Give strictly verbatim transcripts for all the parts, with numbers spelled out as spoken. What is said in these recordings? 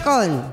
Con.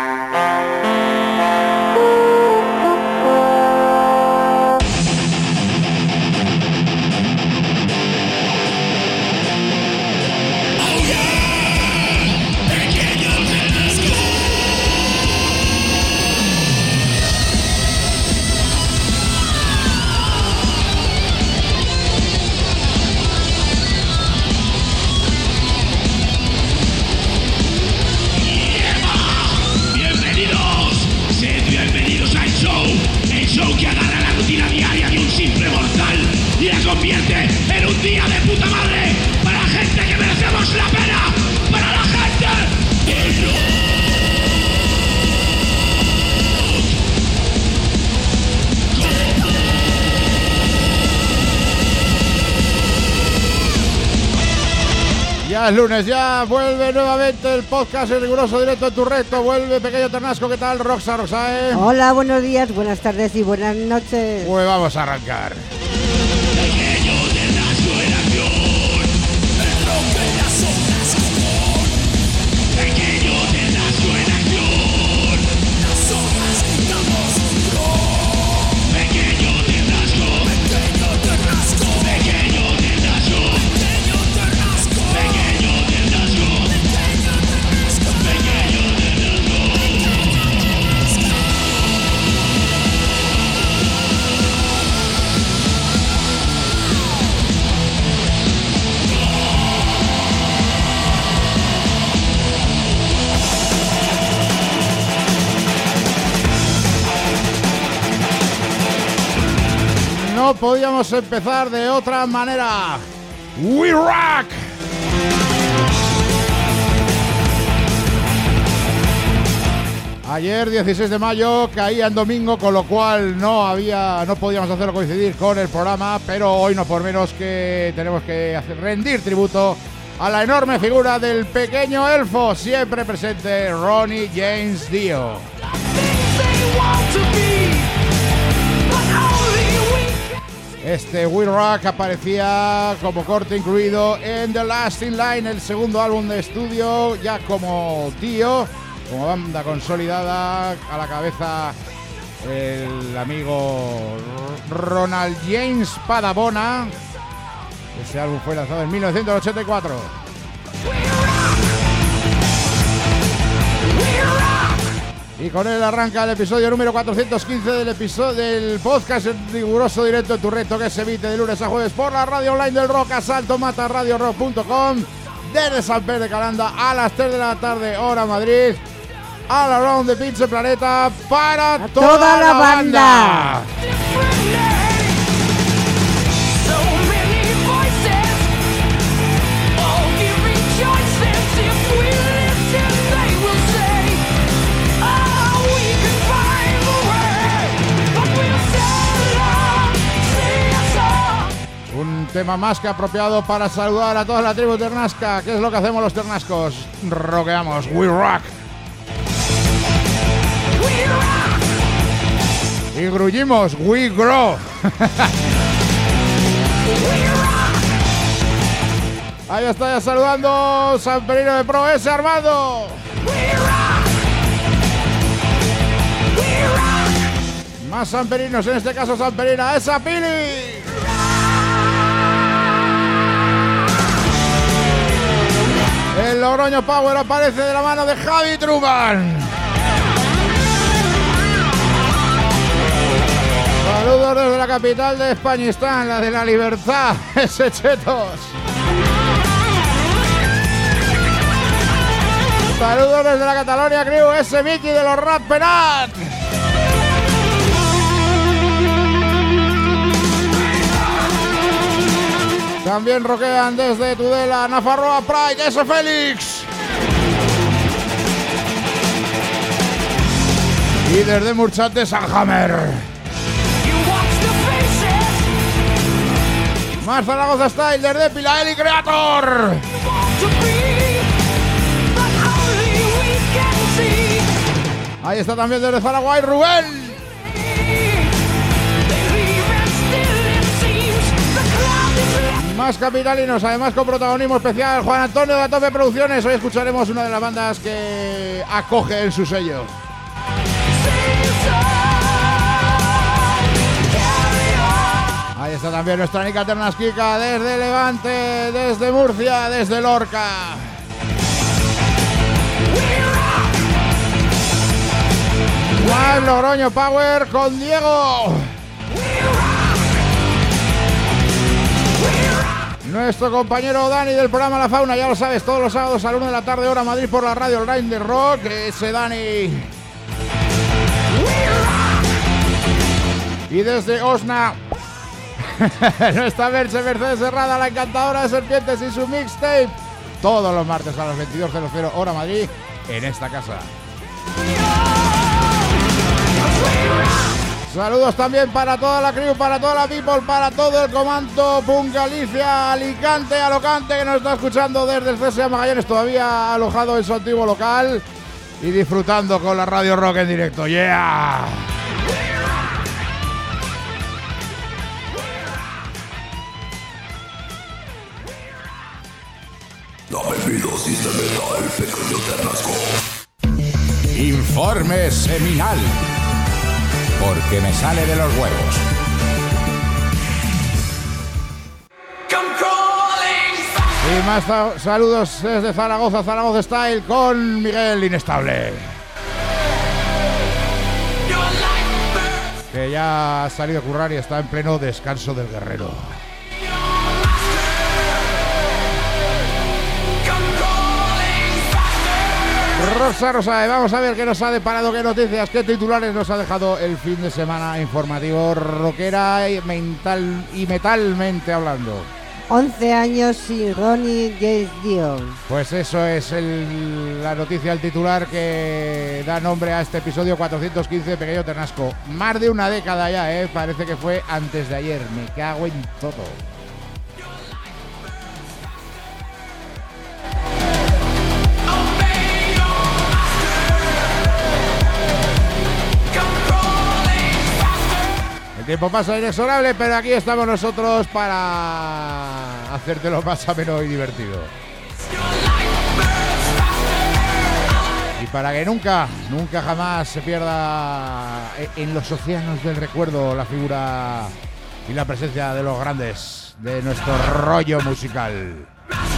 Convierte en un día de puta madre para la gente que merecemos la pena, para la gente que no. Ya es lunes, ya vuelve nuevamente el podcast en riguroso directo en tu recto. Vuelve Pequeño Ternasco, ¿qué tal? Roxa, Roxae. Hola, buenos días, buenas tardes y buenas noches. Pues vamos a arrancar. No podíamos empezar de otra manera. We Rock. Ayer, dieciséis de mayo, caía en domingo, con lo cual no había, no podíamos hacerlo coincidir con el programa, pero hoy no por menos que tenemos que hacer, rendir tributo a la enorme figura del pequeño elfo, siempre presente, Ronnie James Dio. Este We Rock aparecía como corte incluido en The Last in Line, el segundo álbum de estudio, ya como Dio, como banda consolidada, a la cabeza el amigo Ronald James Padabona. Ese álbum fue lanzado en mil novecientos ochenta y cuatro. Y con él arranca el episodio número cuatrocientos quince del episodio del podcast en riguroso directo en tu reto, que se emite de lunes a jueves por la radio online del rock, asalto mata radio rock punto com, desde San Pedro de Calanda a las tres de la tarde, hora Madrid, all around the pinche planeta, para toda, toda la, la banda. banda. Un tema más que apropiado para saludar a toda la tribu ternasca. ¿Qué es lo que hacemos los ternascos? Rockeamos. We rock. We rock. Y gruñimos. We grow. Ahí está ya saludando San Perino de Pro, ese Armando. We rock. We rock. Más sanperinos, en este caso sanperina, esa Pili. El Logroño Power aparece de la mano de Javi Truman. Saludos desde la capital de Españistán, la de la libertad, ese Chetos. Saludos desde la Catalonia Crew, ese Mickey de los Rat Penat. También roquean desde Tudela, Nafarroa Pride, ese Félix. Y desde Murchat de Sanhammer. Más Zaragoza Style desde Pilaeli Creator. Ahí está también desde Zaragoza Rubén. Más capitalinos, además con protagonismo especial, Juan Antonio de Atope Producciones. Hoy escucharemos una de las bandas que acoge en su sello. Ahí está también nuestra Nica Ternasquica desde Levante, desde Murcia, desde Lorca. Más Logroño Power con Diego. Nuestro compañero Dani del programa La Fauna, ya lo sabes, todos los sábados a la una de la tarde, hora Madrid, por la radio online de rock. Ese Dani. Y desde Osna, nuestra Merce Mercedes Herrada, la encantadora de serpientes y su mixtape. Todos los martes a las veintidós cero cero, hora Madrid, en esta casa. Saludos también para toda la crew, para toda la people, para todo el comando Punk Galicia, Alicante, Alocante, que nos está escuchando desde el C S A Magallanes, todavía alojado en su antiguo local y disfrutando con la radio rock en directo. ¡Yeah! Informe seminal. Porque me sale de los huevos. Y más sa- saludos desde Zaragoza, Zaragoza Style con Miguel Inestable. Que ya ha salido a currar y está en pleno descanso del guerrero. Rosa Rosa, vamos a ver qué nos ha deparado, qué noticias, qué titulares nos ha dejado el fin de semana informativo rockera y mental y metalmente hablando. once años sin Ronnie James Dio. Pues eso es el, la noticia, el titular que da nombre a este episodio cuatrocientos quince de Pequeño Ternasco. Más de una década ya, ¿eh? Parece que fue antes de ayer. Me cago en todo. El tiempo pasa inexorable, pero aquí estamos nosotros para hacértelo más ameno y divertido. Y para que nunca, nunca jamás se pierda en los océanos del recuerdo la figura y la presencia de los grandes de nuestro rollo musical.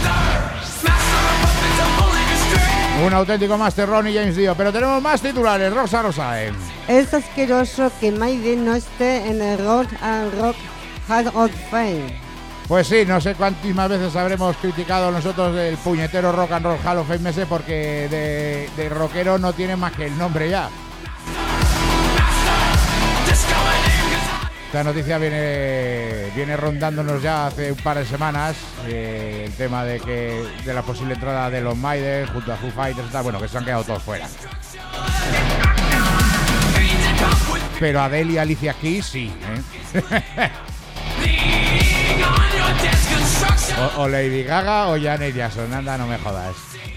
Un auténtico Master Ronnie James Dio, pero tenemos más titulares. Rosa Rosae. Es asqueroso que Maiden no esté en el Rock and Rock Hall of Fame. Pues sí, no sé cuántas veces habremos criticado nosotros el puñetero Rock and Roll Hall of Fame ese, porque de, de rockero no tiene más que el nombre ya. Esta noticia viene viene rondándonos ya hace un par de semanas, eh, el tema de que de la posible entrada de los Maiden junto a Foo Fighters y tal, bueno, que se han quedado todos fuera. Pero Adele y Alicia Keys sí, ¿eh? o, o Lady Gaga o Janet Jackson, anda, no me jodas.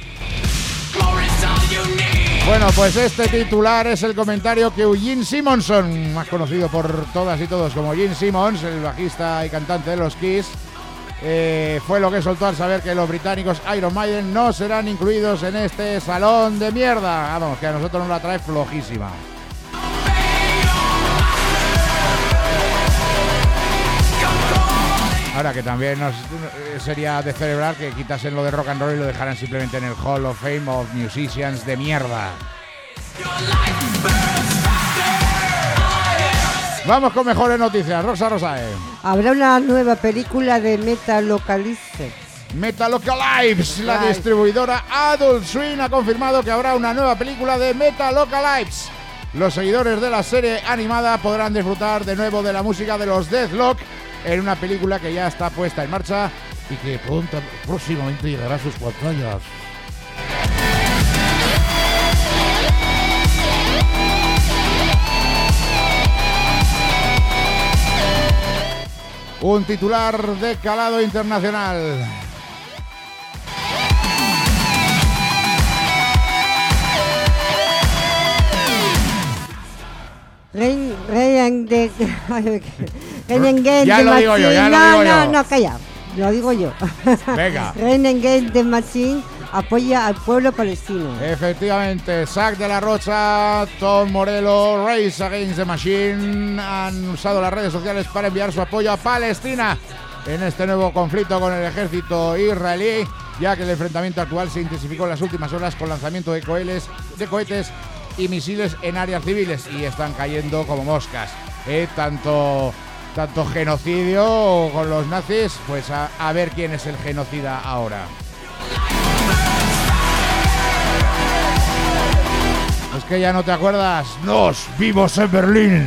Bueno, pues este titular es el comentario que Eugene Simonson, más conocido por todas y todos como Gene Simmons, el bajista y cantante de los Kiss, eh, fue lo que soltó al saber que los británicos Iron Maiden no serán incluidos en este salón de mierda. Vamos, que a nosotros nos la trae flojísima. Ahora que también nos, sería de celebrar que quitasen lo de rock and roll y lo dejaran simplemente en el Hall of Fame of Musicians de mierda. Vamos con mejores noticias. Rosa Rosae. Habrá una nueva película de Metalocalypse. Metalocalypse, la distribuidora Adult Swim ha confirmado que habrá una nueva película de Metalocalypse. Los seguidores de la serie animada podrán disfrutar de nuevo de la música de los Deathlock en una película que ya está puesta en marcha y que pronto, próximamente llegará a sus pantallas. Un titular de calado internacional. Ryan de... Ryan Ya lo digo yo, ya lo no, digo yo. no, no, calla. lo digo yo. Venga. Rage Against the Machine apoya al pueblo palestino. Efectivamente, Zack de la Rocha, Tom Morello, Rage Against the Machine han usado las redes sociales para enviar su apoyo a Palestina en este nuevo conflicto con el ejército israelí, ya que el enfrentamiento actual se intensificó en las últimas horas con lanzamiento de cohetes, de cohetes y misiles en áreas civiles y están cayendo como moscas. Eh, tanto, tanto genocidio con los nazis, pues a, a ver quién es el genocida ahora. Es que ya no te acuerdas. Nos vivos en Berlín.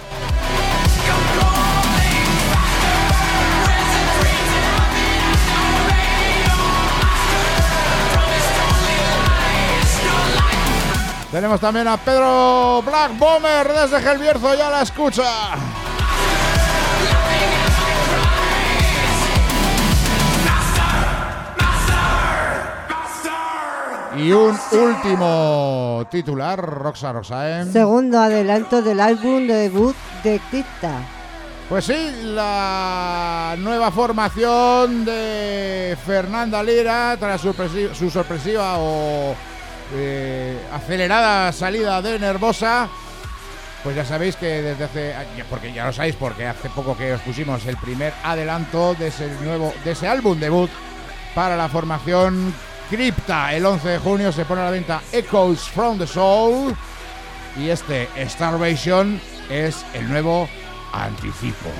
Tenemos también a Pedro Black Bomber desde Gelbierzo, ya la escucha. Y un último titular, Roxa Roxaem. Segundo adelanto del álbum de debut de Crypta. Pues sí, la nueva formación de Fernanda Lira tras su, su sorpresiva o eh, acelerada salida de Nervosa. Pues ya sabéis que desde hace, porque ya lo sabéis porque hace poco que os pusimos el primer adelanto de ese nuevo, de ese álbum debut para la formación Crypta. El once de junio se pone a la venta Echoes from the Soul y este Starvation es el nuevo anticipo.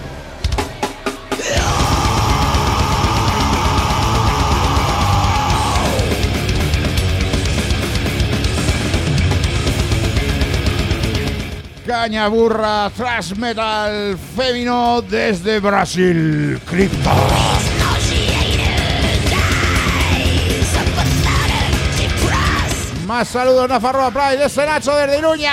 Caña burra, thrash metal fémino desde Brasil, Crypta. Más saludos, Nafarroa Pride, desde Nacho desde Iruña.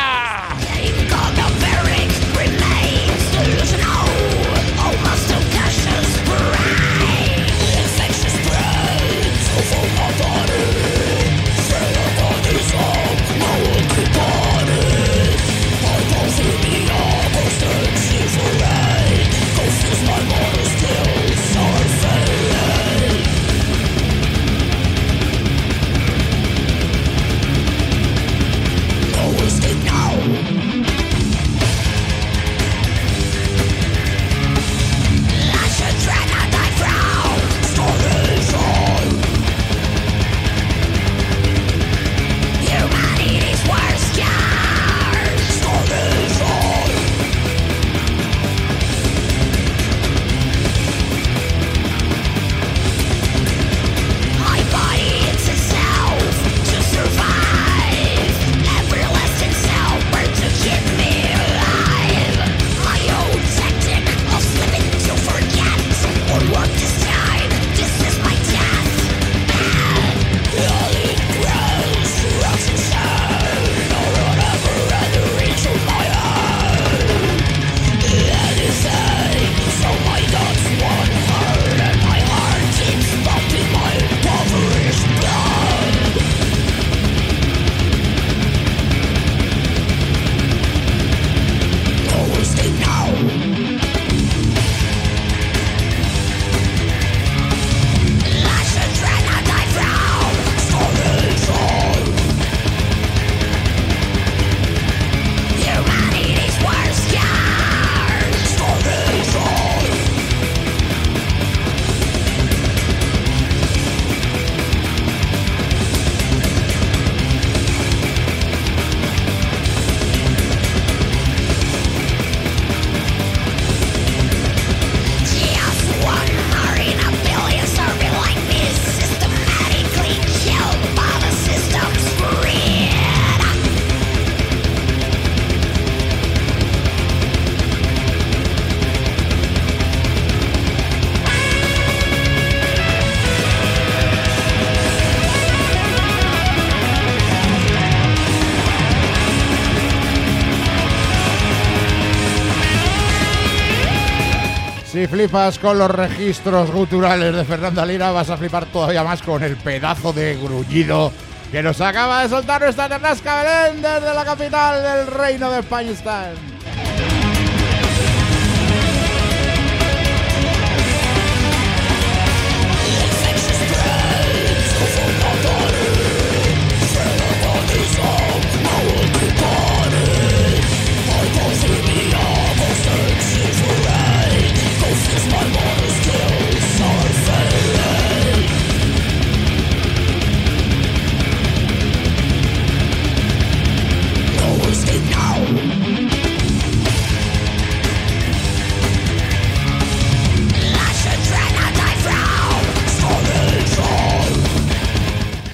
Si flipas con los registros guturales de Fernanda Lira, vas a flipar todavía más con el pedazo de grullido que nos acaba de soltar nuestra Ternasca Belén desde la capital del reino de Españistán.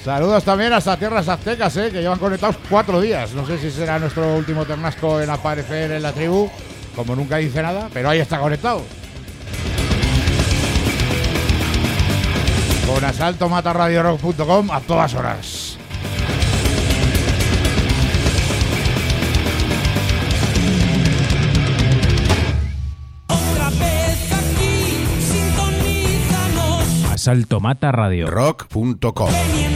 Saludos también hasta tierras aztecas, ¿eh? Que llevan conectados cuatro días. No sé si será nuestro último ternasco en aparecer en la tribu, como nunca dice nada, pero ahí está conectado. Con asalto mata radio rock punto com a todas horas. Asalto Mata Radio rock punto com.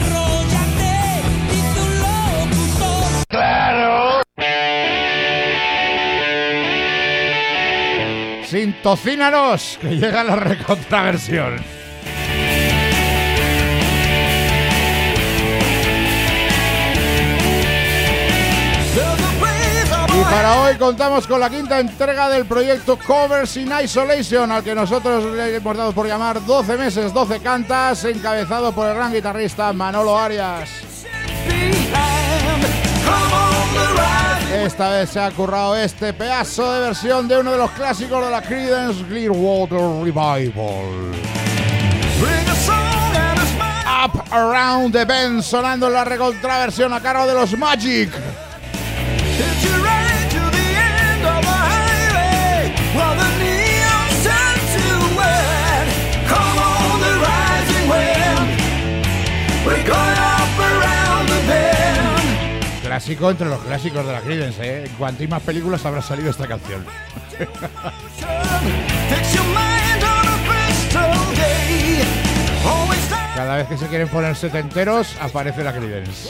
¡Claro! Sintocínanos, que llega la recontraversión. Y para hoy contamos con la quinta entrega del proyecto Covers in Isolation, al que nosotros le hemos dado por llamar doce meses, doce cantas, encabezado por el gran guitarrista Manolo Arias. Esta vez se ha currado este pedazo de versión de uno de los clásicos de la Creedence Clearwater Revival. Up Around the Bend, sonando en la recontraversión a cargo de los Magic. Clásico entre los clásicos de la Creedence, ¿eh? En cuantas más películas habrá salido esta canción. Cada vez que se quieren poner setenteros, aparece la Creedence.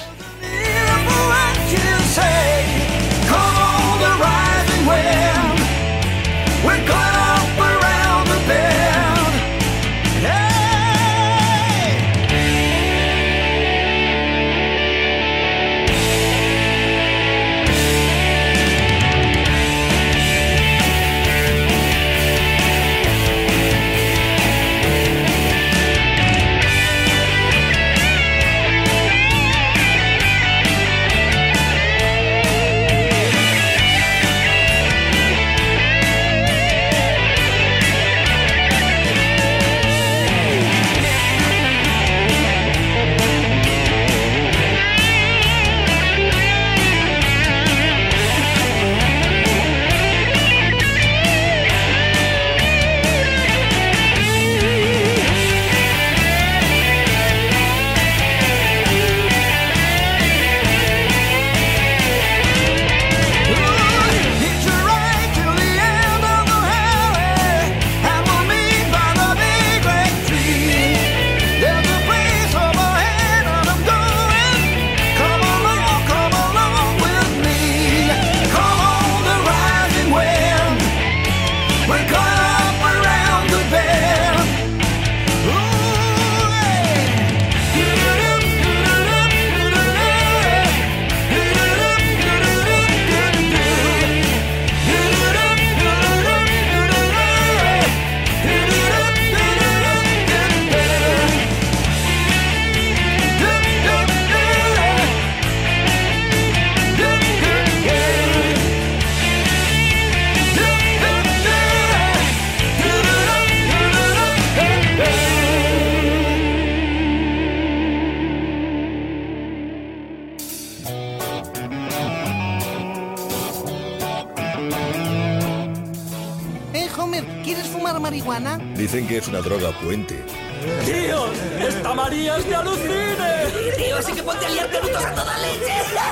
marihuana? Dicen que es una droga puente. ¡Tío! ¡Esta María es de alucine! Tío, así que ponte a liar pelutos a toda leche.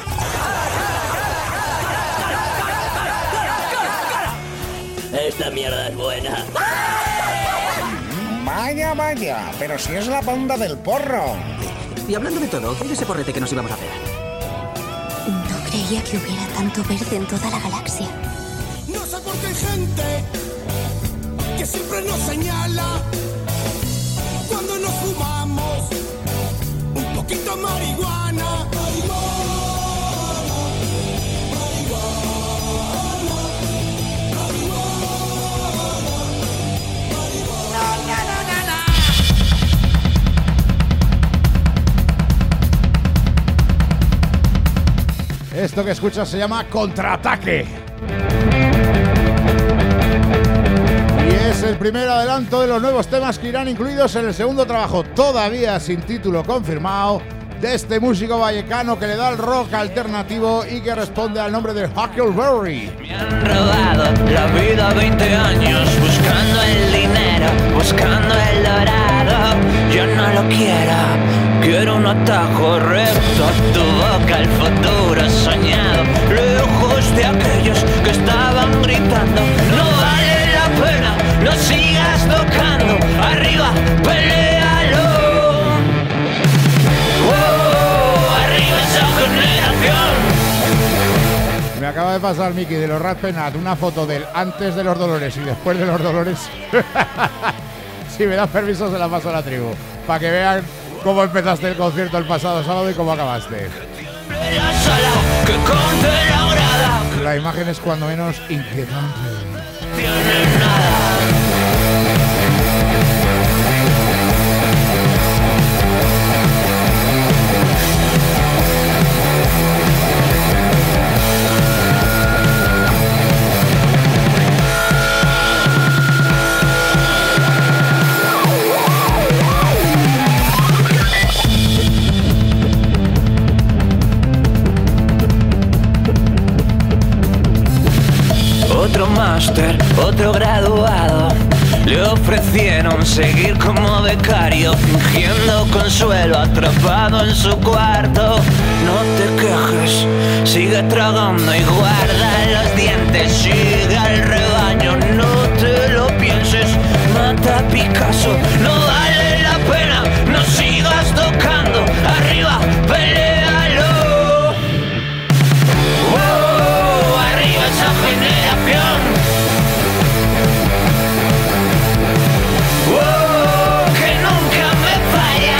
Esta mierda es buena. Vaya, vaya, pero si es la banda del porro. Y hablando de todo, ¿qué es ese porrete que nos íbamos a hacer? No creía que hubiera tanto verde en toda la galaxia. No sé por qué hay gente que siempre nos señala cuando nos fumamos un poquito marihuana. Marihuana, marihuana, marihuana, marihuana. Esto que escuchas se llama Contraataque. Y es el primer adelanto de los nuevos temas que irán incluidos en el segundo trabajo, todavía sin título confirmado, de este músico vallecano que le da el rock alternativo y que responde al nombre de Huckleberry. Me han robado la vida veinte años buscando el dinero, buscando el dorado. Yo no lo quiero, quiero un atajo recto a tu boca, el futuro soñado, lejos de aquellos que estaban gritando. No vale la pena, no sigas tocando, arriba, pelealo. Oh, arriba esa generación. Me acaba de pasar, Miki, de los Rat Penat, una foto del antes de los Dolores y después de los Dolores. Si me das permiso, se la paso a la tribu, para que vean cómo empezaste el concierto el pasado sábado y cómo acabaste. La imagen es cuando menos inquietante. Otro máster, otro graduado, le ofrecieron seguir como becario, fingiendo consuelo, atrapado en su cuarto. No te quejes, sigue tragando y guarda los dientes, sigue al rebaño, no te lo pienses, mata a Picasso, no vale la pena, no sigas tocando, arriba, pelealo. Oh, arriba esa generación. Oh, que nunca me falla.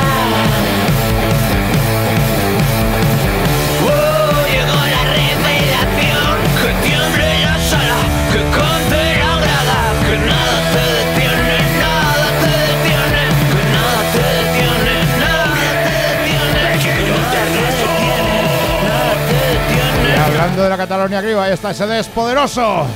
Oh, llegó la revelación, que tiemble la sala, que cante la grada, que nada te detiene, nada te detiene, que nada te detiene, nada te detiene, que no te detiene, nada te detiene. Y hablando de la Cataluña Griega, ahí está ese despoderoso.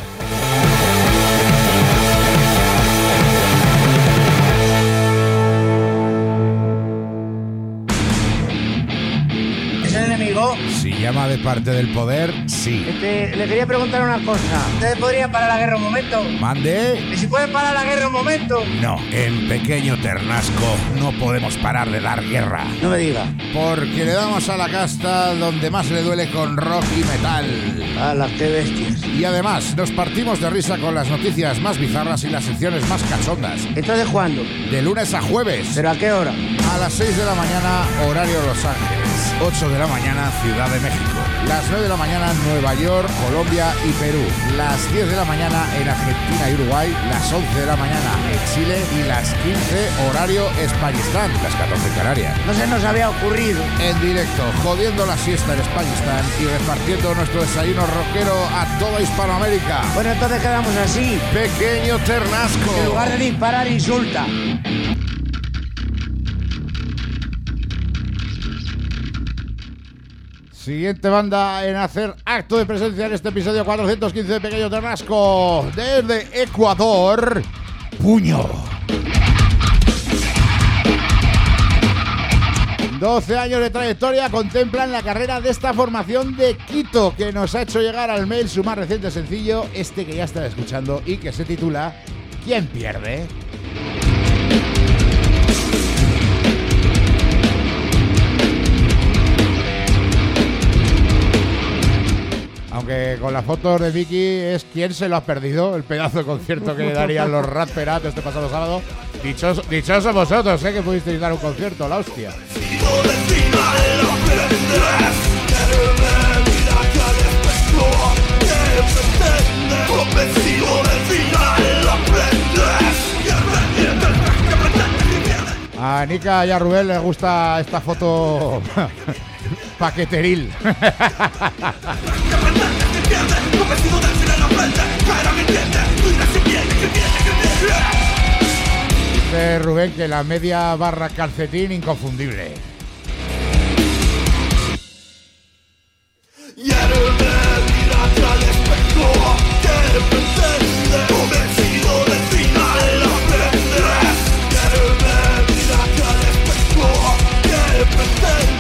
¿Es el enemigo? Si llama de parte del poder, sí. Este, le quería preguntar una cosa. ¿Ustedes podrían parar la guerra un momento? ¿Mande? ¿Y si pueden parar la guerra un momento? No, en Pequeño Ternasco no podemos parar de dar guerra. No me diga. Porque le damos a la casta donde más le duele con rock y metal. ¡Hala, qué bestias! Y además nos partimos de risa con las noticias más bizarras y las secciones más cachondas. ¿Entonces cuándo? De lunes a jueves. ¿Pero a qué hora? A las seis de la mañana, horario Los Ángeles. ocho de la mañana, Ciudad de México. Las nueve de la mañana, Nueva York, Colombia y Perú. Las diez de la mañana en Argentina y Uruguay. Las once de la mañana en Chile. Y las quince, horario Españistán. Las catorce en Canarias. No se nos había ocurrido. En directo, jodiendo la siesta en Españistán y repartiendo nuestro desayuno rockero a toda Hispanoamérica. Bueno, entonces quedamos así. Pequeño Ternasco. En lugar de disparar, insulta. Siguiente banda en hacer acto de presencia en este episodio cuatrocientos quince de Pequeño Ternasco. Desde Ecuador, Puño. doce años de trayectoria contemplan la carrera de esta formación de Quito, que nos ha hecho llegar al mail su más reciente sencillo, este que ya están escuchando y que se titula ¿Quién pierde? Aunque con las fotos de Vicky es quién se lo ha perdido, el pedazo de concierto que darían los Rat Penat este pasado sábado. Dichosos, dichosos vosotros, sé ¿eh? que pudisteis dar un concierto, la hostia. A Nika y a Rubén les gusta esta foto paqueteril. Dice Rubén que la media barra calcetín inconfundible. Pretend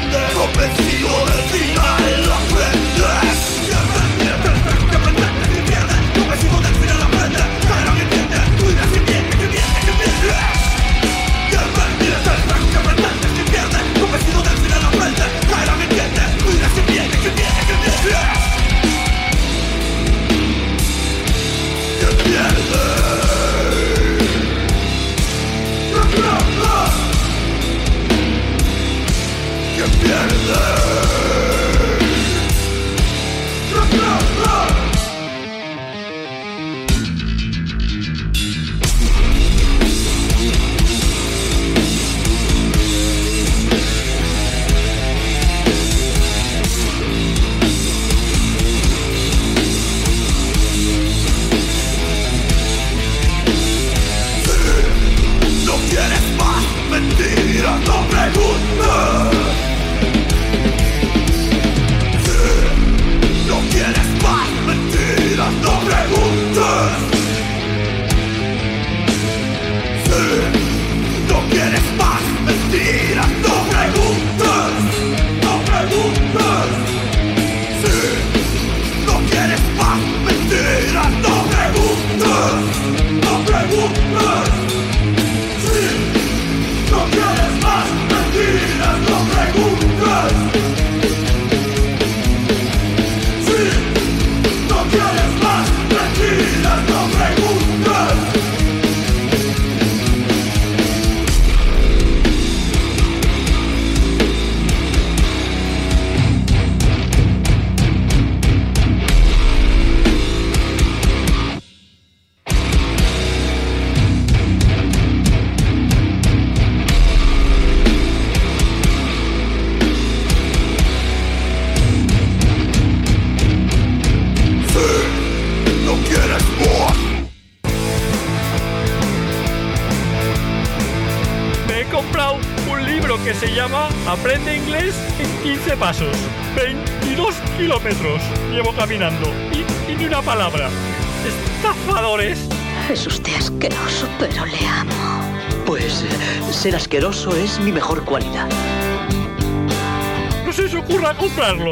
Que se llama Aprende Inglés en quince pasos. veintidós kilómetros llevo caminando y, y ni una palabra. ¡Estafadores! Es usted asqueroso, pero le amo. Pues eh, ser asqueroso es mi mejor cualidad. No se os ocurra comprarlo.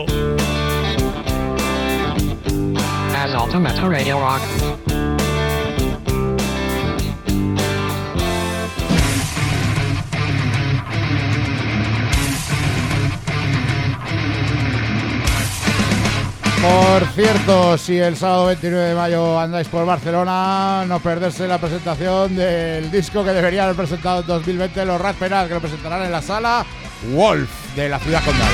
As Ultimate Radio Rock. Por cierto, si el sábado veintinueve de mayo andáis por Barcelona, no perderse la presentación del disco que debería haber presentado en dos mil veinte los Rat Penal, que lo presentarán en la sala Wolf de la ciudad condal.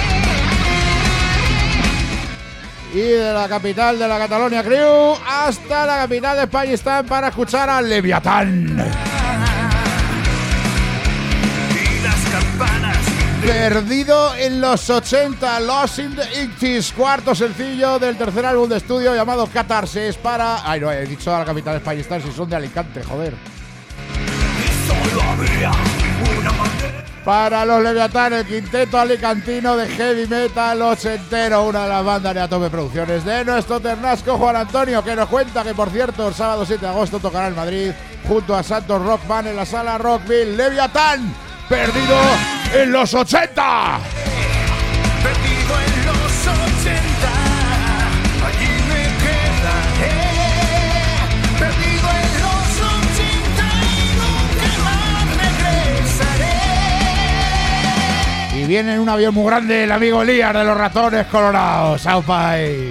Y de la capital de la Catalonia Crew hasta la capital de España están para escuchar a Leviatán. Y las campanas. Perdido en los ochenta, Lost in the eighties, cuarto sencillo del tercer álbum de estudio llamado Catarsis para... Ay, no, he dicho a la capital de España están, si son de Alicante, joder. Para los Leviatán, el quinteto alicantino de heavy metal ochentero, una de las bandas de Atome Producciones de nuestro ternasco Juan Antonio, que nos cuenta que, por cierto, el sábado siete de agosto tocará en Madrid junto a Santos Rock Band en la sala Rockville. Leviatán, perdido en los ochenta. Perdido en los ochenta, allí me quedaré. Perdido en los ochenta y nunca más regresaré. Y viene en un avión muy grande el amigo Elías de los Ratones Colorados. ¡Aupai!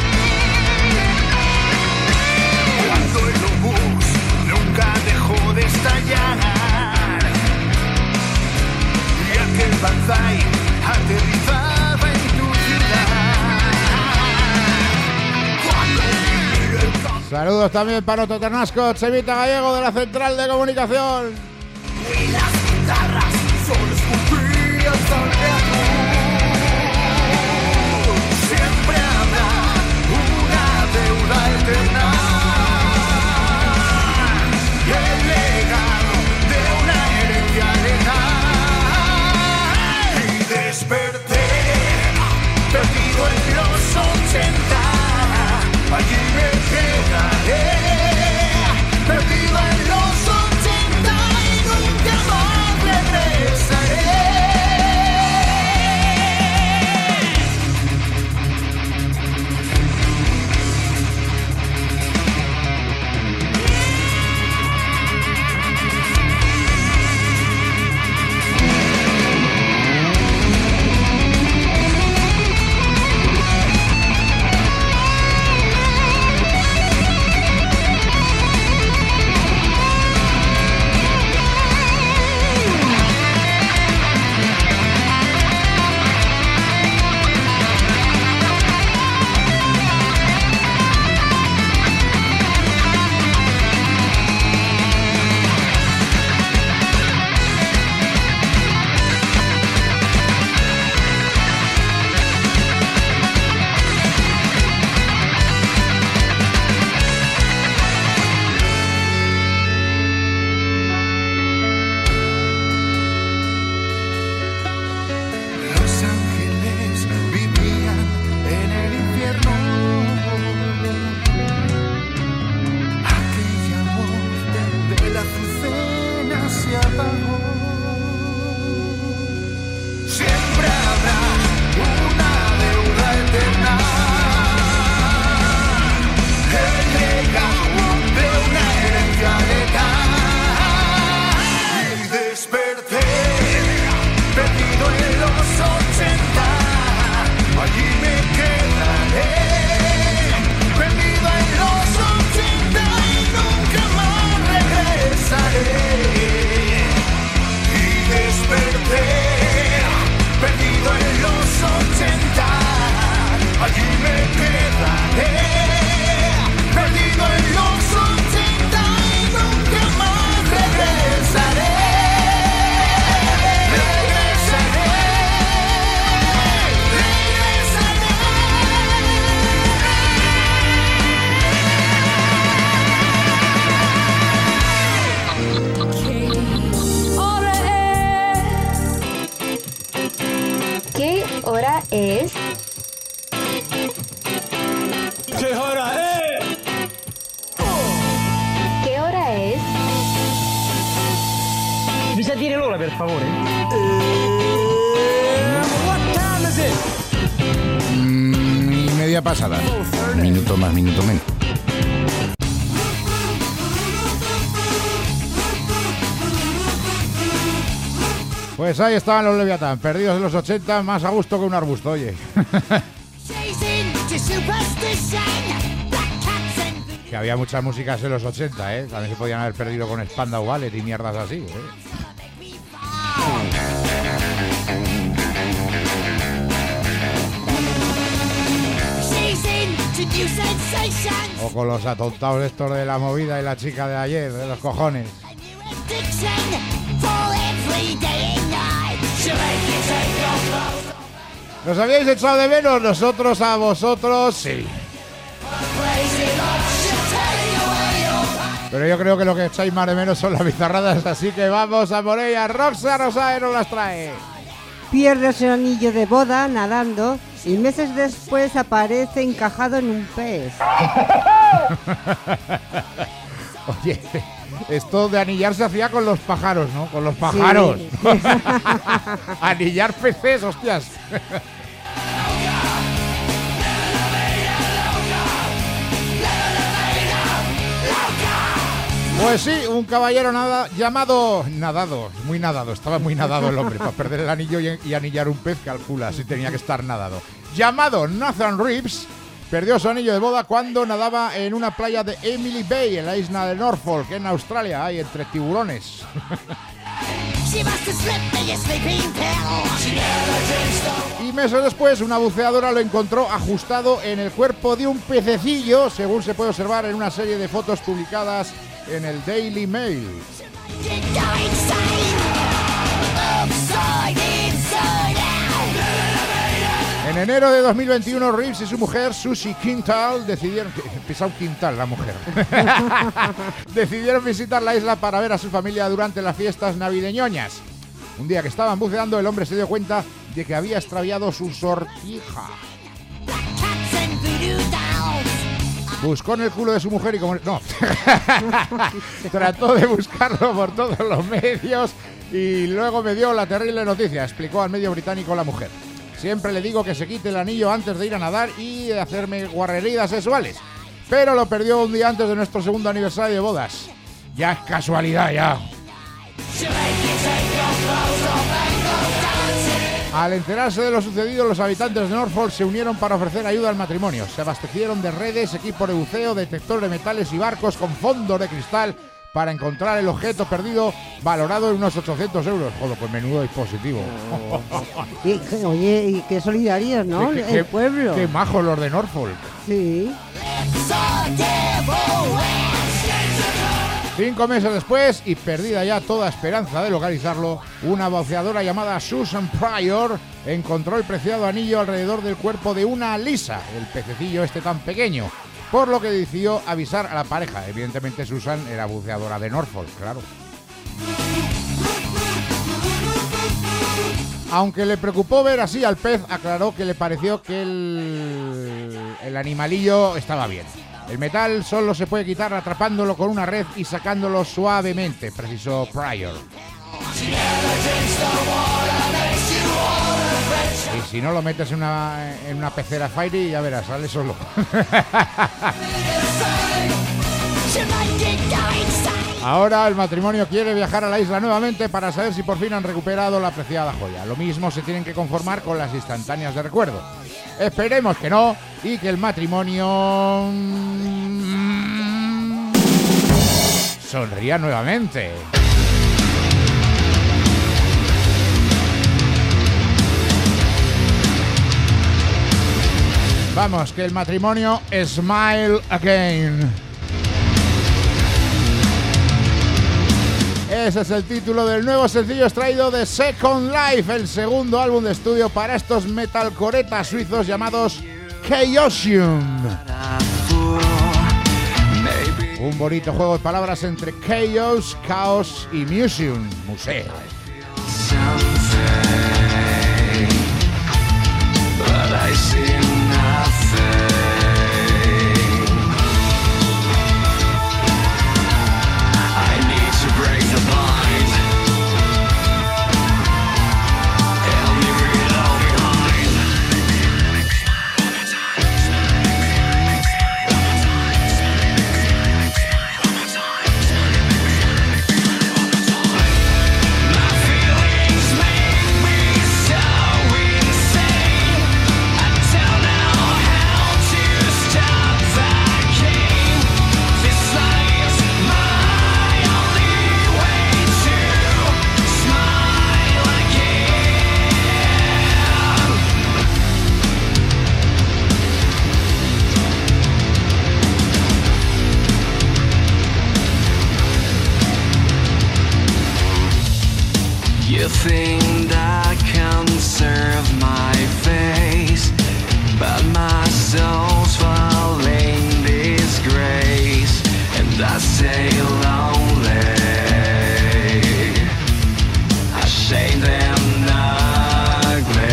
Cuando el obús nunca dejó de estallar y aquel banzai aterrizaba en tu ciudad. Cuando... Saludos también para otro ternasco, Chevita Gallego de la Central de Comunicación. Y las guitarras solo escupían sangre azul. Siempre habrá una deuda eterna. Y el legado de una herencia letal. Y desperté, perdido en los ochenta. Allí me quedaré. Perdido en los ochenta y nunca más regresaré. Los ángeles vivían en el infierno. Aquella voz de la azucena se apagó. Siempre habrá una deuda eterna. El legado de una herencia letal. dire l'ora, per favore? Mm, media pasada. Minuto más, minuto menos. Pues ahí estaban los Leviathan, perdidos en los ochenta, más a gusto que un arbusto, oye. Que había muchas músicas en los ochenta, ¿eh? También se podían haber perdido con Spandau Ballet y mierdas así, ¿eh? O con los atontados estos de la movida y la chica de ayer, de los cojones. ¿Nos habíais echado de menos? Nosotros a vosotros, sí. Pero yo creo que lo que echáis más de menos son las bizarradas, así que vamos a por ellas. Roxa Rosae nos las trae. Pierde su anillo de boda nadando y meses después aparece encajado en un pez. Oye, esto de anillar se hacía con los pájaros, ¿no? Con los pájaros. Sí. Anillar peces, hostias. Pues sí, un caballero nada, llamado... Nadado, muy nadado, estaba muy nadado el hombre. Para perder el anillo y, y anillar un pez, calcula, si tenía que estar nadado. Llamado Nathan Reeves, perdió su anillo de boda cuando nadaba en una playa de Emily Bay, en la isla de Norfolk, en Australia, ahí entre tiburones. Y meses después, una buceadora lo encontró ajustado en el cuerpo de un pececillo, según se puede observar en una serie de fotos publicadas en el Daily Mail. En enero de dos mil veintiuno, Reeves y su mujer, Susie Quintal, decidieron... Pisao Quintal, la mujer. Decidieron visitar la isla para ver a su familia durante las fiestas navideñoñas. Un día que estaban buceando, el hombre se dio cuenta de que había extraviado su sortija. Buscó en el culo de su mujer y como... No. Trató de buscarlo por todos los medios y luego me dio la terrible noticia, explicó al medio británico la mujer. Siempre le digo que se quite el anillo antes de ir a nadar y de hacerme guarreridas sexuales. Pero lo perdió un día antes de nuestro segundo aniversario de bodas. Ya es casualidad, ya. Al enterarse de lo sucedido, los habitantes de Norfolk se unieron para ofrecer ayuda al matrimonio. Se abastecieron de redes, equipos de buceo, detector de metales y barcos con fondos de cristal para encontrar el objeto perdido, valorado en unos ochocientos euros. Joder, pues menudo dispositivo. Oh. Y, oye, y qué solidarios, ¿no? Qué, el qué, pueblo. Qué majos los de Norfolk. Sí. Cinco meses después, y perdida ya toda esperanza de localizarlo, una buceadora llamada Susan Pryor encontró el preciado anillo alrededor del cuerpo de una lisa, el pececillo este tan pequeño, por lo que decidió avisar a la pareja. Evidentemente Susan era buceadora de Norfolk, claro. Aunque le preocupó ver así al pez, aclaró que le pareció que el, el animalillo estaba bien. El metal solo se puede quitar atrapándolo con una red y sacándolo suavemente, precisó Pryor. Y si no lo metes en una, en una pecera Fairy, ya verás, sale solo. Ahora el matrimonio quiere viajar a la isla nuevamente para saber si por fin han recuperado la apreciada joya. Lo mismo se tienen que conformar con las instantáneas de recuerdo. Esperemos que no y que el matrimonio sonría nuevamente. Vamos, que el matrimonio smile again. Ese es el título del nuevo sencillo extraído de Second Life, el segundo álbum de estudio para estos metalcoretas suizos llamados Chaosium. Un bonito juego de palabras entre Chaos, Caos y Museum, museo. everything that can serve my face, but my soul's falling disgrace, and I stay lonely. I shame them ugly.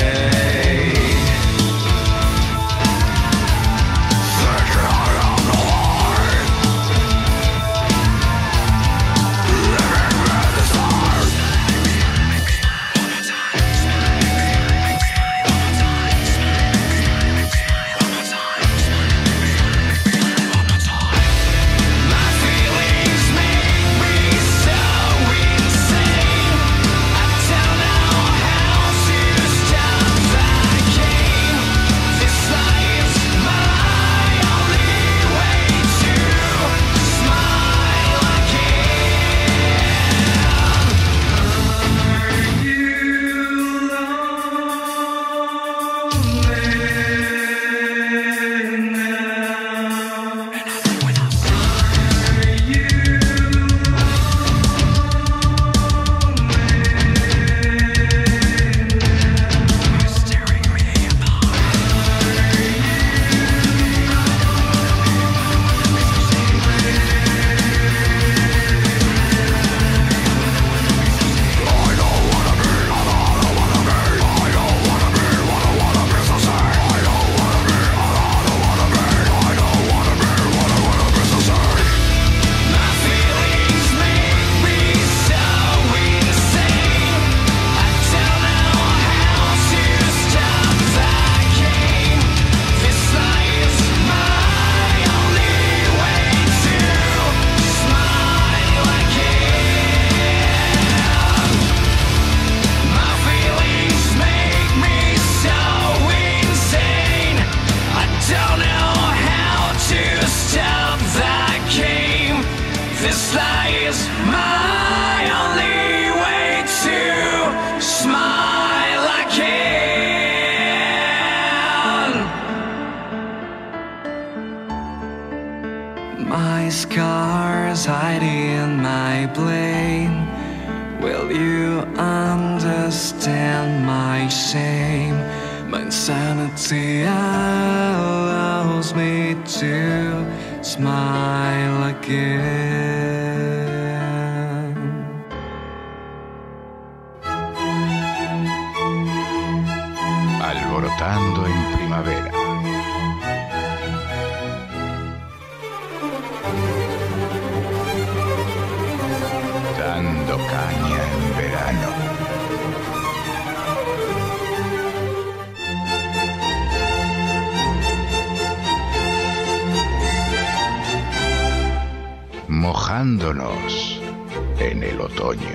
My scars hide in my blame. Will you understand my shame? My insanity allows me to smile again. Alborotando en primavera. Dando caña en verano. Mojándonos en el otoño.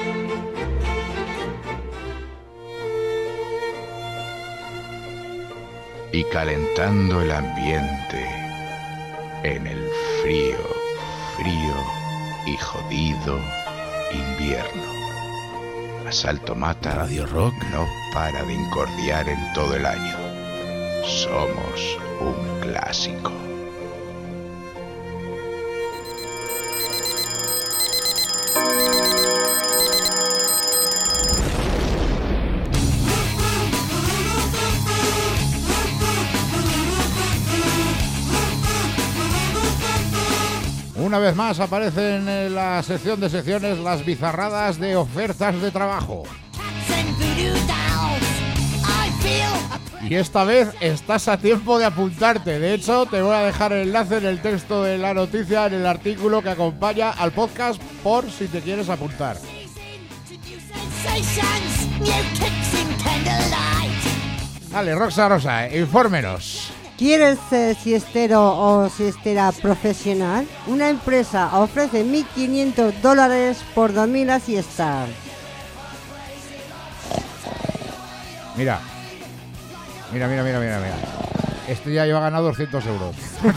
Y calentando el ambiente en el frío, frío y jodido invierno. Asalto Mata Radio Rock no para de incordiar en todo el año. Somos un clásico. Una vez más aparecen en la sección de secciones las bizarradas de ofertas de trabajo. Y esta vez estás a tiempo de apuntarte. De hecho, te voy a dejar el enlace en el texto de la noticia, en el artículo que acompaña al podcast, por si te quieres apuntar. Dale, Roxa Rosa, infórmenos. ¿Quieres ser siestero o siestera profesional? Una empresa ofrece mil quinientos dólares por dormir la siesta. Mira. Mira, mira, mira, mira, mira. Este ya lleva ganado doscientos euros.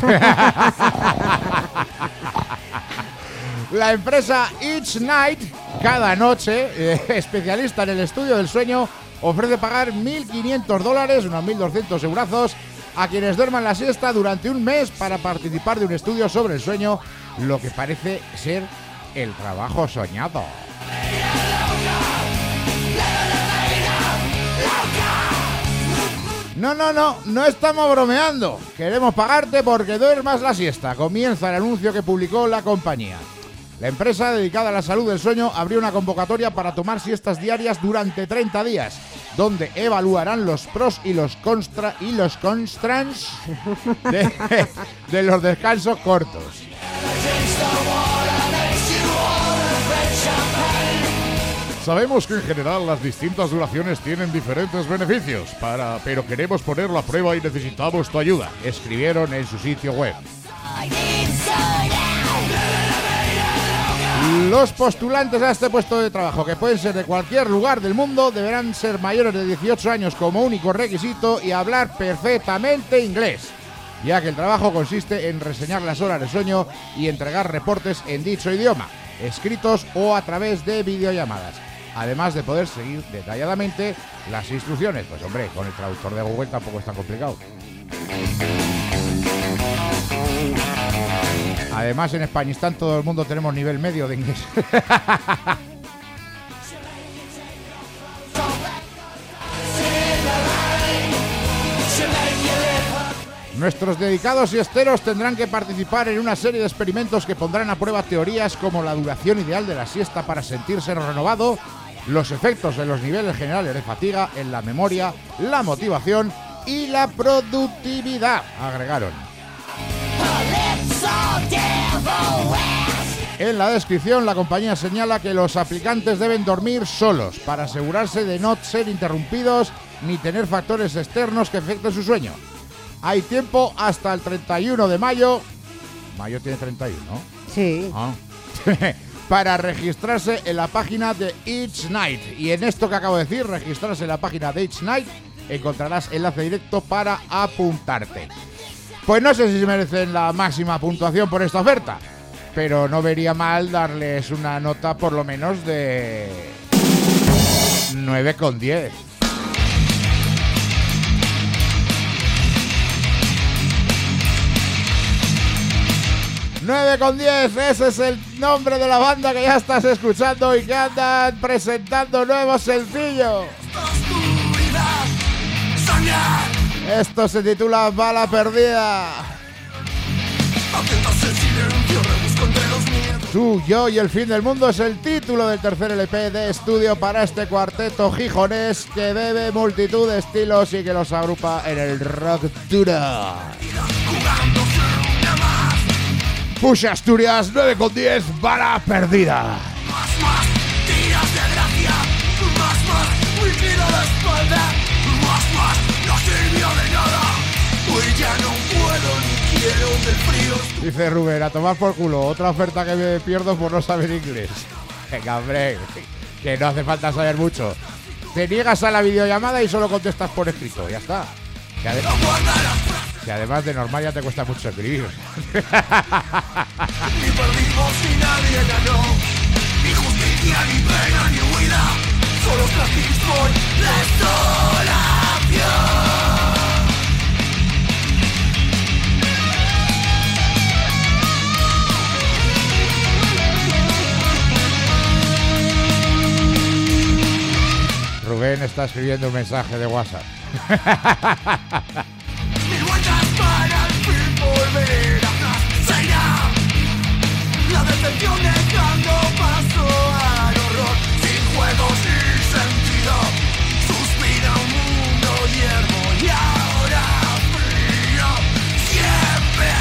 La empresa Each Night, cada noche, eh, especialista en el estudio del sueño, ofrece pagar mil quinientos dólares, unos mil doscientos eurazos, a quienes duerman la siesta durante un mes para participar de un estudio sobre el sueño, lo que parece ser el trabajo soñado. No, no, no, no estamos bromeando. Queremos pagarte porque duermas la siesta. Comienza el anuncio que publicó la compañía. La empresa dedicada a la salud del sueño abrió una convocatoria para tomar siestas diarias durante treinta días, donde evaluarán los pros y los contra y los contras de, de los descansos cortos. Sabemos que en general las distintas duraciones tienen diferentes beneficios, para, pero queremos ponerlo a prueba y necesitamos tu ayuda, escribieron en su sitio web. Los postulantes a este puesto de trabajo, que pueden ser de cualquier lugar del mundo, deberán ser mayores de dieciocho años como único requisito y hablar perfectamente inglés, ya que el trabajo consiste en reseñar las horas de sueño y entregar reportes en dicho idioma, escritos o a través de videollamadas, además de poder seguir detalladamente las instrucciones. Pues hombre, con el traductor de Google tampoco es tan complicado. Además, en Españistán todo el mundo tenemos nivel medio de inglés. Nuestros dedicados siesteros tendrán que participar en una serie de experimentos que pondrán a prueba teorías como la duración ideal de la siesta para sentirse renovado, los efectos en los niveles generales de fatiga, en la memoria, la motivación y la productividad, agregaron. En la descripción, la compañía señala que los aplicantes deben dormir solos para asegurarse de no ser interrumpidos ni tener factores externos que afecten su sueño. Hay tiempo hasta el treinta y uno de mayo. Mayo tiene treinta y uno, ¿no? Sí. Ah. Para registrarse en la página de Each Night. Y en esto que acabo de decir, registrarse en la página de Each Night, encontrarás enlace directo para apuntarte. Pues no sé si merecen la máxima puntuación por esta oferta, pero no vería mal darles una nota por lo menos de nueve con diez. nueve con diez, ese es el nombre de la banda que ya estás escuchando y que andan presentando nuevos sencillos. Esto se titula Bala Perdida. Tú, yo y el fin del mundo es el título del tercer L P de estudio para este cuarteto gijonés que bebe multitud de estilos y que los agrupa en el rock duro. Push Asturias, nueve con diez, Bala Perdida. Más, más, tiras de gracia. Más, más, muy tiro la espalda. Más, más, no sirvió de nada. Hoy ya no puedo ni quiero del frío. Dice Rubén, a tomar por culo. Otra oferta que me pierdo por no saber inglés. Venga, hombre, que no hace falta saber mucho. Te niegas a la videollamada y solo contestas por escrito, ya está. Que, ade- que además de normal ya te cuesta mucho escribir. Ni perdimos ni nadie ganó. Ni justicia, ni pena, ni huida. Solo clasismo y desolación. Rubén está escribiendo un mensaje de WhatsApp. Mil vueltas para al fin volver atrás. Será la decepción dejando paso al horror. Sin juegos ni sentido. Suspira un mundo hierbo y ahora frío. Siempre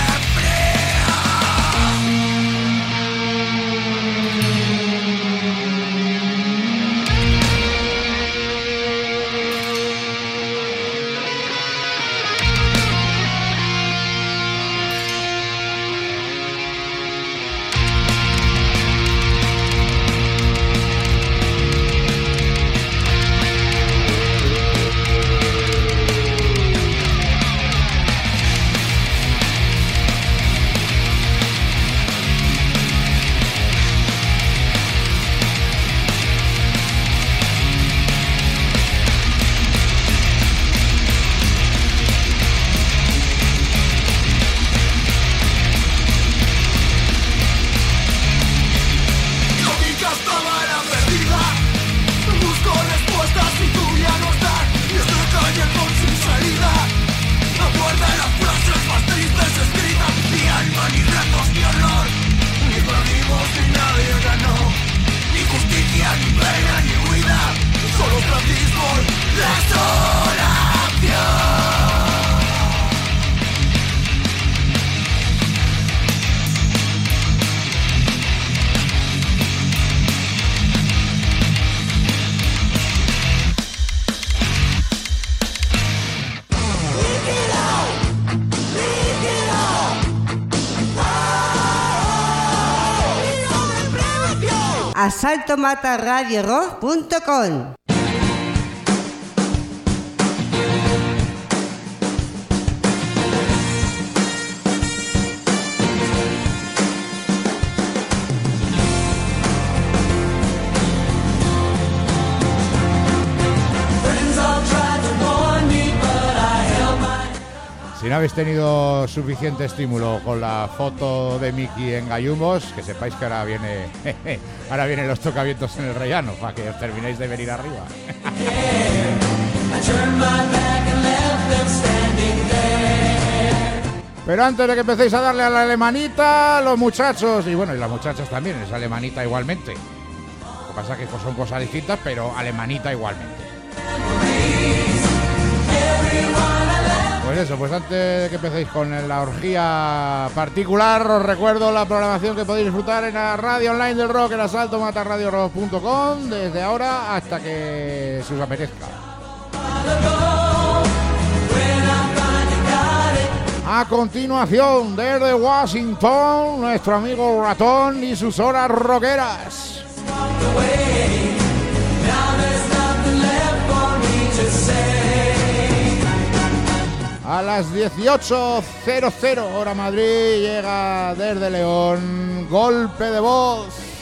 a salto mata radio rock punto com. Si no habéis tenido suficiente estímulo con la foto de Mickey en Gallumbos, que sepáis que ahora viene ahora vienen los tocamientos en el rellano, para que os terminéis de venir arriba. Pero antes de que empecéis a darle a la alemanita, los muchachos, y bueno, y las muchachas también, es alemanita igualmente. Lo que pasa es que son cosas distintas, pero alemanita igualmente. Pues eso, pues antes de que empecéis con la orgía particular, os recuerdo la programación que podéis disfrutar en la radio online del rock, en asalto mata radio rock punto com, desde ahora hasta que se os apetezca. A continuación, desde Washington, nuestro amigo Ratón y sus horas rockeras. A las dieciocho cero cero hora Madrid llega desde León Golpe de Voz.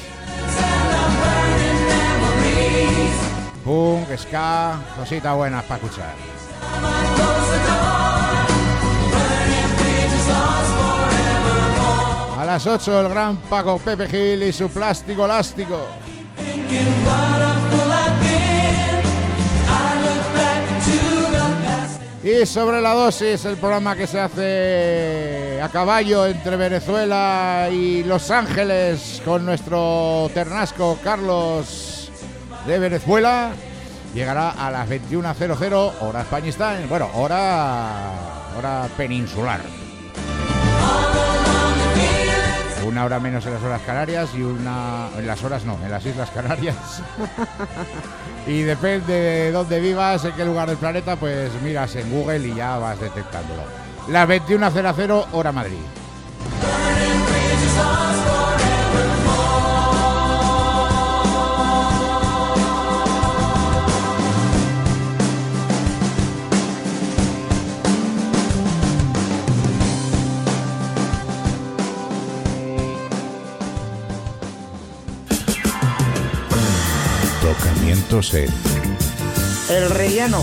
Punk, ska, cositas buenas para escuchar. A las ocho el gran Paco Pepe Gil y su plástico elástico. Y sobre la dosis, el programa que se hace a caballo entre Venezuela y Los Ángeles con nuestro ternasco Carlos de Venezuela, llegará a las veintiuna cero cero hora Españistán, bueno, hora, hora peninsular. Una hora menos en las horas Canarias y una... En las horas no, en las Islas Canarias. Y depende de dónde vivas, en qué lugar del planeta, pues miras en Google y ya vas detectándolo. Las veintiuna cero cero hora Madrid. Tocamientos en El Rellano.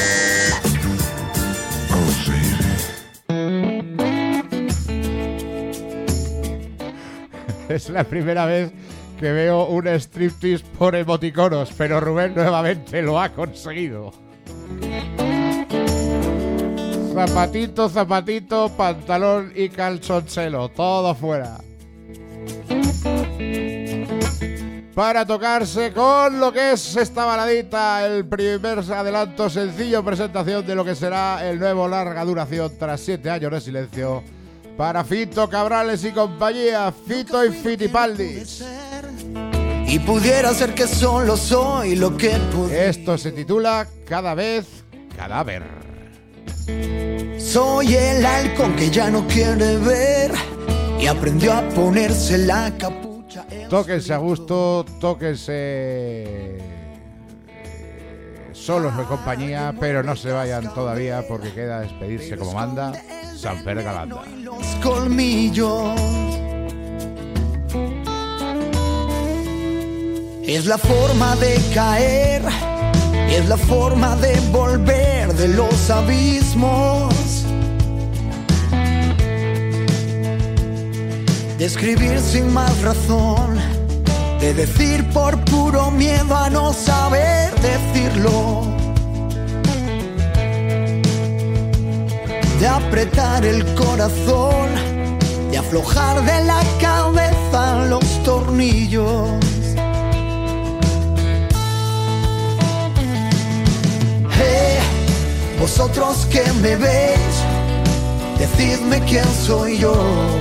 Es la primera vez que veo un striptease por emoticonos, pero Rubén nuevamente lo ha conseguido. Zapatito, zapatito, pantalón y calzoncelo, todo fuera. Para tocarse con lo que es esta baladita, el primer adelanto sencillo presentación de lo que será el nuevo larga duración tras siete años de silencio para Fito Cabrales y compañía, Fito y Fitipaldis. Y pudiera ser que solo soy lo que pude. Esto se titula Cada vez cadáver. Soy el halcón que ya no quiere ver y aprendió a ponerse la capucha. Tóquense a gusto, tóquense solos en compañía, pero no se vayan todavía porque queda despedirse como manda Sanfer Galanda. Los colmillos es la forma de caer, es la forma de volver de los abismos, de escribir sin más razón, de decir por puro miedo a no saber decirlo, de apretar el corazón, de aflojar de la cabeza los tornillos. Hey, vosotros que me veis, decidme quién soy yo.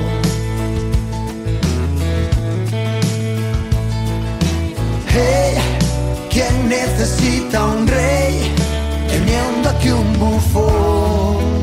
Hey, ¿quién necesita un rey teniendo aquí un bufón?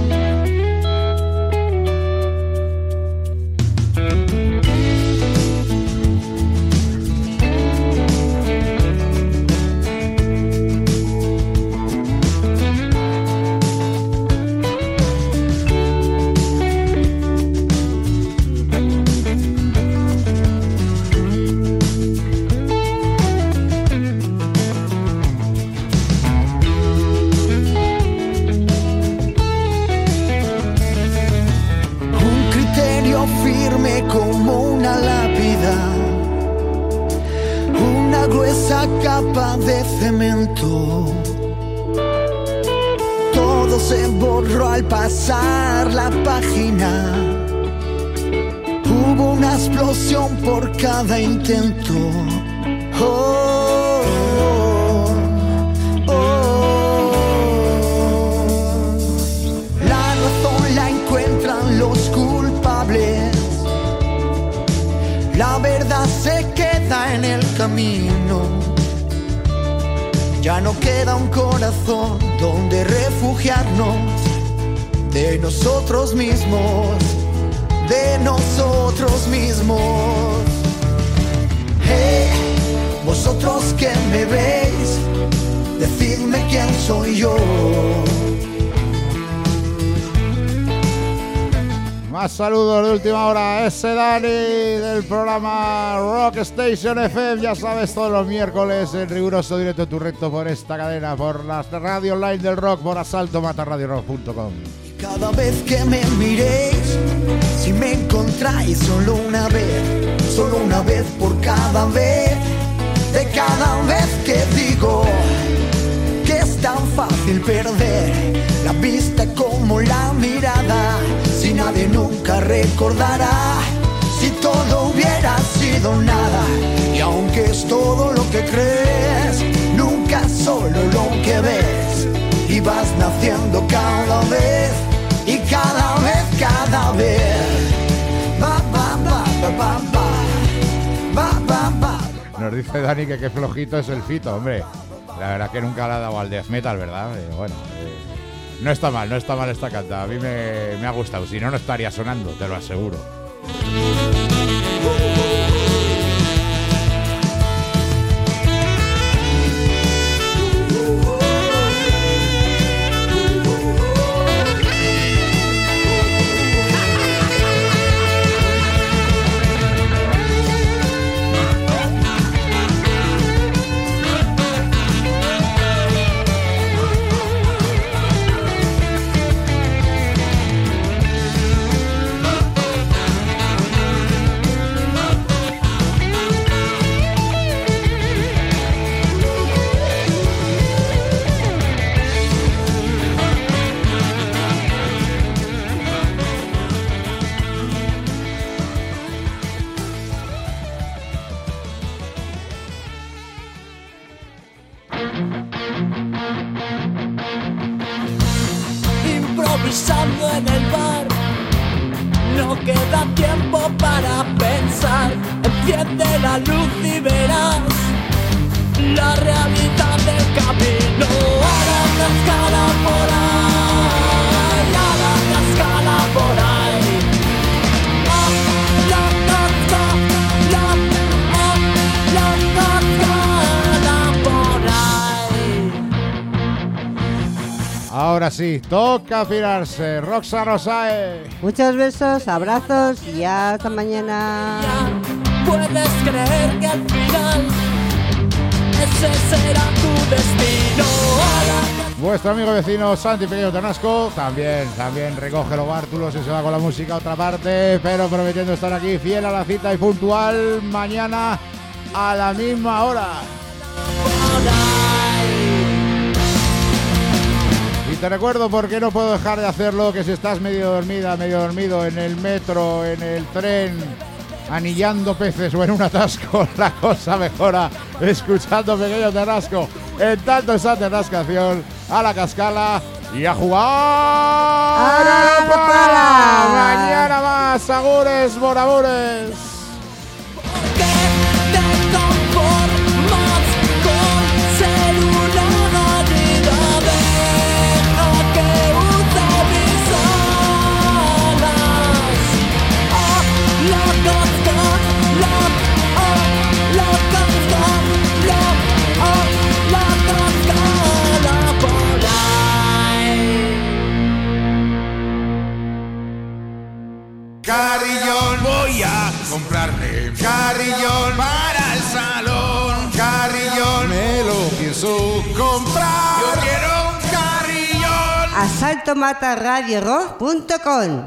gruesa capa de cemento. Todo se borró al pasar la página. Hubo una explosión por cada intento. Oh, oh, oh. La razón la encuentran los culpables. La verdad se queda en el camino. Ya no queda un corazón donde refugiarnos de nosotros mismos, de nosotros mismos. Hey, vosotros que me veis, decidme quién soy yo. Más saludos de última hora, ese Dani del programa Rock Station F M, ya sabes, todos los miércoles en riguroso directo tu recto por esta cadena, por la radio online del rock, por asalto mata radio rock punto com. Cada vez que me miréis, si me encontráis solo una vez, solo una vez por cada vez, de cada vez que digo que es tan fácil perder la vista como la mirada. Si nadie nunca recordará, si todo hubiera sido nada, y aunque es todo lo que crees, nunca solo lo que ves, y vas naciendo cada vez, y cada vez, cada vez. Ba, ba, ba, ba, ba, ba, ba, ba, ba. Nos dice Dani que qué flojito es el Fito, hombre. La verdad que nunca le ha dado al death metal, ¿verdad? Eh, bueno, eh, no está mal, no está mal esta canta. A mí me, me ha gustado. Si no, no estaría sonando, te lo aseguro. Improvisando en el bar, no queda tiempo para pensar. Enciende la luz y verás la realidad del camino. A la cascada por ahí, a la cascada por ahí. Ah, la cascada, la, ah, la cascada por ahí. Ahora sí, toca pirarse. Roxa Rosae. Muchos besos, abrazos y hasta mañana. Puedes creer que al final ese será tu destino. Vuestro amigo vecino Santi Pequeño Ternasco también, también recoge los bártulos y se va con la música a otra parte, pero prometiendo estar aquí fiel a la cita y puntual mañana a la misma hora. Y te recuerdo, porque no puedo dejar de hacerlo, que si estás medio dormida, medio dormido en el metro, en el tren, anillando peces o en un atasco, la cosa mejora escuchando Pequeño Ternasco. En tanto esa ternascación, a la cascala y a jugar. ¡A la pala! Mañana más, agures, morabures. Carrillón, voy a comprarme carrillón para el salón. Carrillón, me lo pienso comprar. Yo quiero un carrillón. asalto mata radio rock punto com